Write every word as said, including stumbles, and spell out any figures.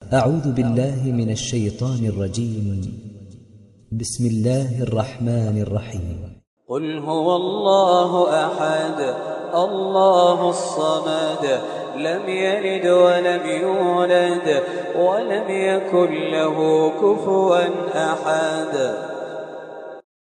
أعوذ بالله من الشيطان الرجيم. بسم الله الرحمن الرحيم. قل هو الله أحد الله الصمد لم يلد ولم يولد ولم يكن له كفوا أحد.